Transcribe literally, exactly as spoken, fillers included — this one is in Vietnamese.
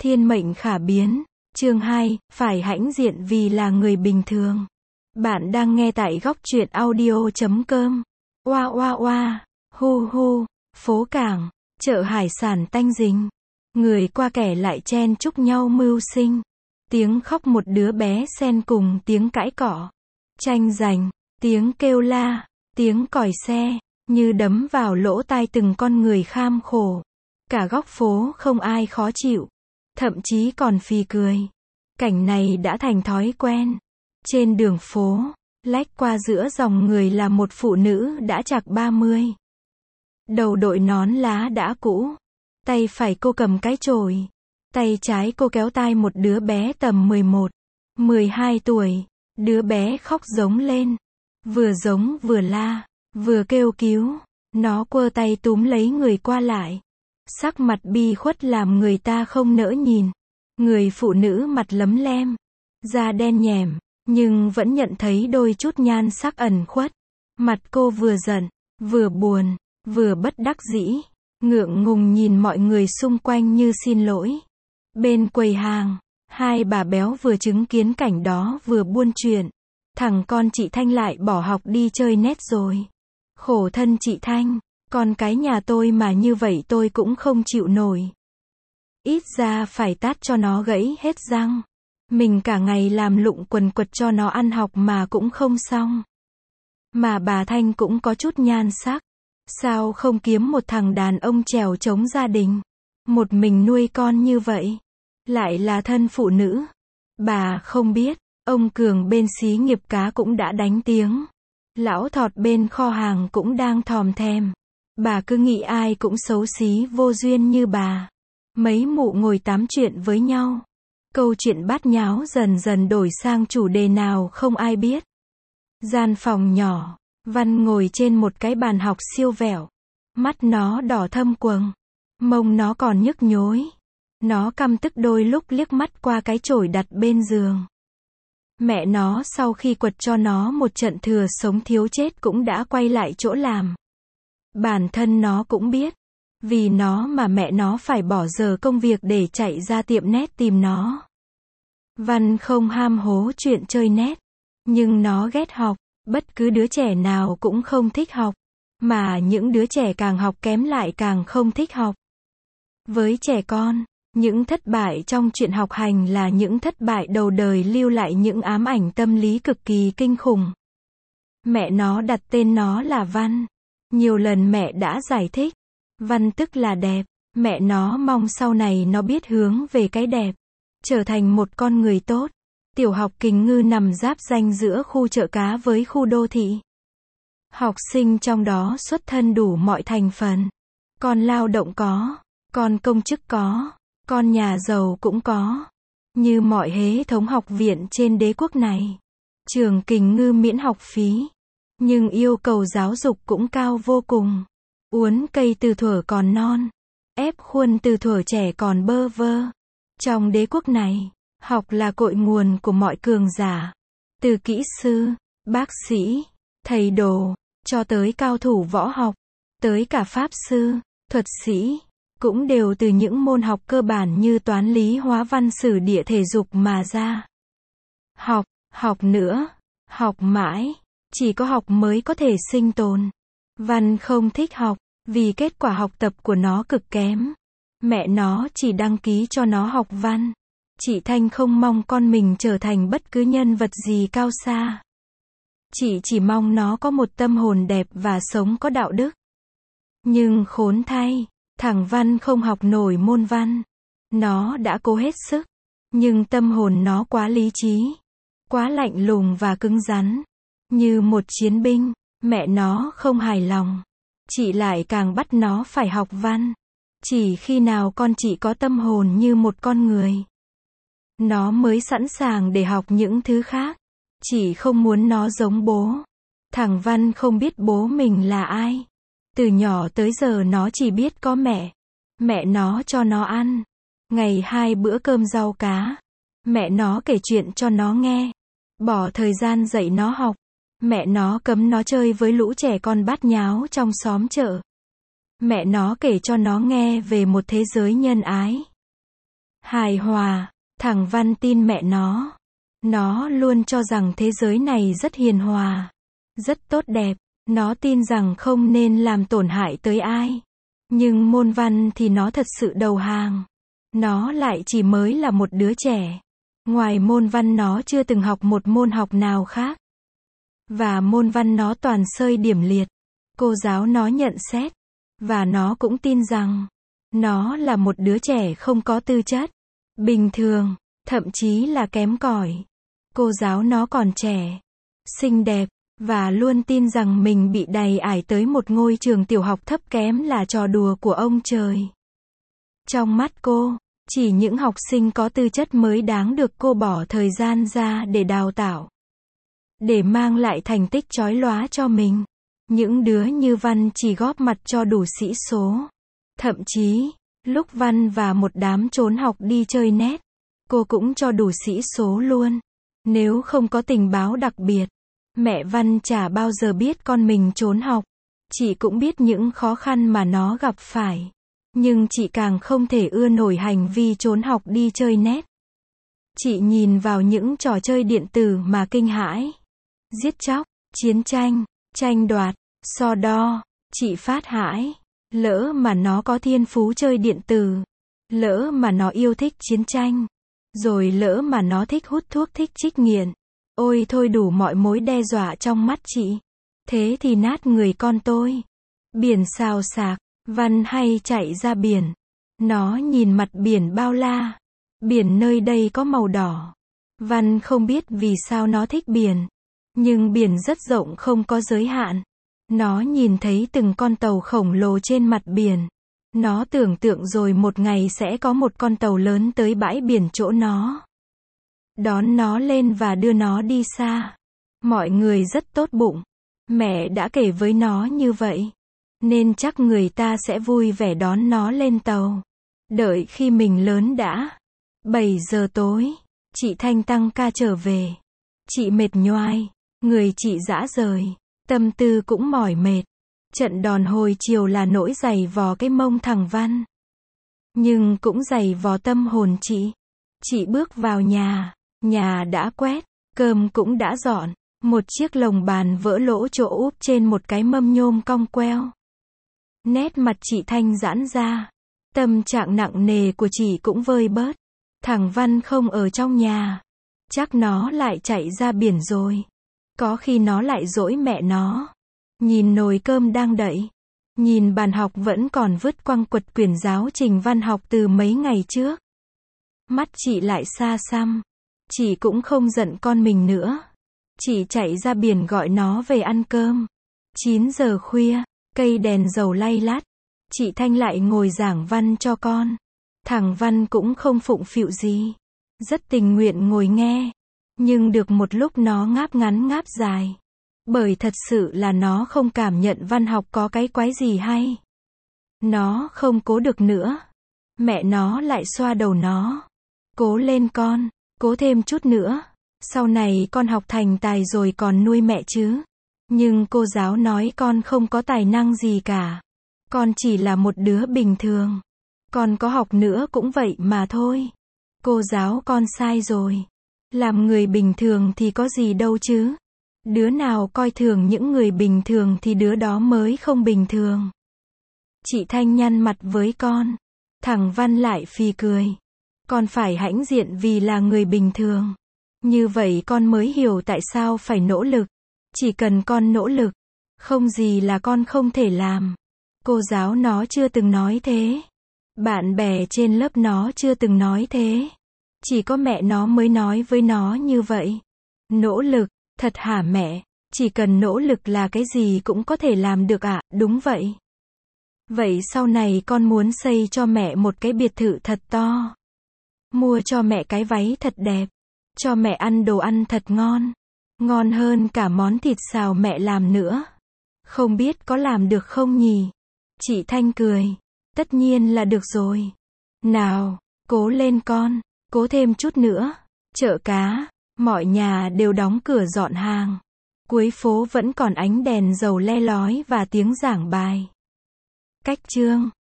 Thiên mệnh khả biến. Chương hai, phải hãnh diện vì là người bình thường. Bạn đang nghe tại góc truyện audio chấm com. Oa oa oa, hu hu, phố cảng, chợ hải sản tanh rình. Người qua kẻ lại chen chúc nhau mưu sinh. Tiếng khóc một đứa bé xen cùng tiếng cãi cọ. Tranh giành, tiếng kêu la, tiếng còi xe, như đấm vào lỗ tai từng con người kham khổ. Cả góc phố không ai khó chịu. Thậm chí còn phì cười. Cảnh này đã thành thói quen. Trên đường phố, lách qua giữa dòng người là một phụ nữ đã chạc ba mươi. Đầu đội nón lá đã cũ. Tay phải cô cầm cái chổi. Tay trái cô kéo tai một đứa bé tầm mười một, mười hai tuổi. Đứa bé khóc giống lên. Vừa giống vừa la, vừa kêu cứu. Nó quơ tay túm lấy người qua lại. Sắc mặt bi khuất làm người ta không nỡ nhìn. Người phụ nữ mặt lấm lem, da đen nhẻm, nhưng vẫn nhận thấy đôi chút nhan sắc ẩn khuất. Mặt cô vừa giận, vừa buồn, vừa bất đắc dĩ, ngượng ngùng nhìn mọi người xung quanh như xin lỗi. Bên quầy hàng, hai bà béo vừa chứng kiến cảnh đó vừa buôn chuyện. Thằng con chị Thanh lại bỏ học đi chơi net rồi. Khổ thân chị Thanh, con cái nhà tôi mà như vậy tôi cũng không chịu nổi. Ít ra phải tát cho nó gãy hết răng. Mình cả ngày làm lụng quần quật cho nó ăn học mà cũng không xong. Mà bà Thanh cũng có chút nhan sắc. Sao không kiếm một thằng đàn ông trèo chống gia đình? Một mình nuôi con như vậy. Lại là thân phụ nữ. Bà không biết, ông Cường bên xí nghiệp cá cũng đã đánh tiếng. Lão Thọt bên kho hàng cũng đang thòm thèm. Bà cứ nghĩ ai cũng xấu xí vô duyên như bà. Mấy mụ ngồi tám chuyện với nhau. Câu chuyện bát nháo dần dần đổi sang chủ đề nào không ai biết. Gian phòng nhỏ, Văn ngồi trên một cái bàn học siêu vẹo. Mắt nó đỏ thâm quầng. Mông nó còn nhức nhối. Nó căm tức đôi lúc liếc mắt qua cái chổi đặt bên giường. Mẹ nó sau khi quật cho nó một trận thừa sống thiếu chết cũng đã quay lại chỗ làm. Bản thân nó cũng biết. Vì nó mà mẹ nó phải bỏ giờ công việc để chạy ra tiệm net tìm nó. Văn không ham hố chuyện chơi net. Nhưng nó ghét học. Bất cứ đứa trẻ nào cũng không thích học. Mà những đứa trẻ càng học kém lại càng không thích học. Với trẻ con, những thất bại trong chuyện học hành là những thất bại đầu đời lưu lại những ám ảnh tâm lý cực kỳ kinh khủng. Mẹ nó đặt tên nó là Văn. Nhiều lần mẹ đã giải thích. Văn tức là đẹp. Mẹ nó mong sau này nó biết hướng về cái đẹp. Trở thành một con người tốt. Tiểu học Kình Ngư nằm giáp ranh giữa khu chợ cá với khu đô thị. Học sinh trong đó xuất thân đủ mọi thành phần. Con lao động có. Con công chức có. Con nhà giàu cũng có. Như mọi hệ thống học viện trên đế quốc này. Trường Kình Ngư miễn học phí. Nhưng yêu cầu giáo dục cũng cao vô cùng. Uốn cây từ thuở còn non. Ép khuôn từ thuở trẻ còn bơ vơ. Trong đế quốc này, học là cội nguồn của mọi cường giả. Từ kỹ sư, bác sĩ, thầy đồ, cho tới cao thủ võ học, tới cả pháp sư, thuật sĩ, cũng đều từ những môn học cơ bản như toán lý hóa văn sử địa thể dục mà ra. Học, học nữa, học mãi, chỉ có học mới có thể sinh tồn. Văn không thích học, vì kết quả học tập của nó cực kém. Mẹ nó chỉ đăng ký cho nó học văn. Chị Thanh không mong con mình trở thành bất cứ nhân vật gì cao xa. Chị chỉ mong nó có một tâm hồn đẹp và sống có đạo đức. Nhưng khốn thay, thằng Văn không học nổi môn văn. Nó đã cố hết sức. Nhưng tâm hồn nó quá lý trí. Quá lạnh lùng và cứng rắn. Như một chiến binh. Mẹ nó không hài lòng. Chị lại càng bắt nó phải học văn. Chỉ khi nào con chị có tâm hồn như một con người, nó mới sẵn sàng để học những thứ khác. Chị không muốn nó giống bố. Thằng Văn không biết bố mình là ai. Từ nhỏ tới giờ nó chỉ biết có mẹ. Mẹ nó cho nó ăn. Ngày hai bữa cơm rau cá. Mẹ nó kể chuyện cho nó nghe. Bỏ thời gian dạy nó học. Mẹ nó cấm nó chơi với lũ trẻ con bát nháo trong xóm chợ. Mẹ nó kể cho nó nghe về một thế giới nhân ái. hài hòa. Thằng Văn tin mẹ nó. Nó luôn cho rằng thế giới này rất hiền hòa, rất tốt đẹp. Nó tin rằng không nên làm tổn hại tới ai. Nhưng môn văn thì nó thật sự đầu hàng. Nó lại chỉ mới là một đứa trẻ. Ngoài môn văn nó chưa từng học một môn học nào khác. Và môn văn nó toàn xơi điểm liệt. Cô giáo nó nhận xét. Và nó cũng tin rằng nó là một đứa trẻ không có tư chất, bình thường, thậm chí là kém cỏi. Cô giáo nó còn trẻ, xinh đẹp, và luôn tin rằng mình bị đày ải tới một ngôi trường tiểu học thấp kém là trò đùa của ông trời. Trong mắt cô, chỉ những học sinh có tư chất mới đáng được cô bỏ thời gian ra để đào tạo, để mang lại thành tích chói lóa cho mình. Những đứa như Văn chỉ góp mặt cho đủ sĩ số. Thậm chí, lúc Văn và một đám trốn học đi chơi net, cô cũng cho đủ sĩ số luôn. Nếu không có tình báo đặc biệt, mẹ Văn chả bao giờ biết con mình trốn học. Chị cũng biết những khó khăn mà nó gặp phải. Nhưng chị càng không thể ưa nổi hành vi trốn học đi chơi net. Chị nhìn vào những trò chơi điện tử mà kinh hãi. Giết chóc, chiến tranh, tranh đoạt, so đo. Chị phát hãi. Lỡ mà nó có thiên phú chơi điện tử. Lỡ mà nó yêu thích chiến tranh. Rồi lỡ mà nó thích hút thuốc, thích trích nghiện. Ôi thôi, đủ mọi mối đe dọa trong mắt chị. Thế thì nát người con tôi. Biển xào xạc. Văn hay chạy ra biển. Nó nhìn mặt biển bao la. Biển nơi đây có màu đỏ. Văn không biết vì sao nó thích biển. Nhưng biển rất rộng, không có giới hạn. Nó nhìn thấy từng con tàu khổng lồ trên mặt biển. Nó tưởng tượng rồi một ngày sẽ có một con tàu lớn tới bãi biển chỗ nó, đón nó lên và đưa nó đi xa. Mọi người rất tốt bụng. Mẹ đã kể với nó như vậy. Nên chắc người ta sẽ vui vẻ đón nó lên tàu. Đợi khi mình lớn đã. bảy giờ tối, chị Thanh tăng ca trở về. Chị mệt nhoài. Người chị rã rời. Tâm tư cũng mỏi mệt. Trận đòn hồi chiều là nỗi giày vò cái mông thằng Văn. Nhưng cũng giày vò tâm hồn chị. Chị bước vào nhà. Nhà đã quét. Cơm cũng đã dọn. Một chiếc lồng bàn vỡ lỗ chỗ úp trên một cái mâm nhôm cong queo. Nét mặt chị Thanh giãn ra. Tâm trạng nặng nề của chị cũng vơi bớt. Thằng Văn không ở trong nhà. Chắc nó lại chạy ra biển rồi. Có khi nó lại dỗi mẹ nó. Nhìn nồi cơm đang đậy. Nhìn bàn học vẫn còn vứt quăng quật quyển giáo trình văn học từ mấy ngày trước. Mắt chị lại xa xăm. Chị cũng không giận con mình nữa. Chị chạy ra biển gọi nó về ăn cơm. chín giờ khuya, cây đèn dầu lay lắt. Chị Thanh lại ngồi giảng văn cho con. Thằng Văn cũng không phụng phịu gì. Rất tình nguyện ngồi nghe. Nhưng được một lúc nó ngáp ngắn ngáp dài. Bởi thật sự là nó không cảm nhận văn học có cái quái gì hay. Nó không cố được nữa. Mẹ nó lại xoa đầu nó. Cố lên con, cố thêm chút nữa. Sau này con học thành tài rồi còn nuôi mẹ chứ. Nhưng cô giáo nói con không có tài năng gì cả. Con chỉ là một đứa bình thường. Con có học nữa cũng vậy mà thôi. Cô giáo con sai rồi. Làm người bình thường thì có gì đâu chứ. Đứa nào coi thường những người bình thường thì đứa đó mới không bình thường. Chị Thanh nhăn mặt với con. Thằng Văn lại phì cười. Con phải hãnh diện vì là người bình thường. Như vậy con mới hiểu tại sao phải nỗ lực. Chỉ cần con nỗ lực, không gì là con không thể làm. Cô giáo nó chưa từng nói thế. Bạn bè trên lớp nó chưa từng nói thế. Chỉ có mẹ nó mới nói với nó như vậy. Nỗ lực, thật hả mẹ? Chỉ cần nỗ lực là cái gì cũng có thể làm được ạ? À? Đúng vậy. Vậy sau này con muốn xây cho mẹ một cái biệt thự thật to. Mua cho mẹ cái váy thật đẹp. Cho mẹ ăn đồ ăn thật ngon. Ngon hơn cả món thịt xào mẹ làm nữa. Không biết có làm được không nhỉ? Chị Thanh cười. Tất nhiên là được rồi. Nào, cố lên con. Cố thêm chút nữa. Chợ cá, mọi nhà đều đóng cửa dọn hàng. Cuối phố vẫn còn ánh đèn dầu le lói và tiếng giảng bài. Cách chương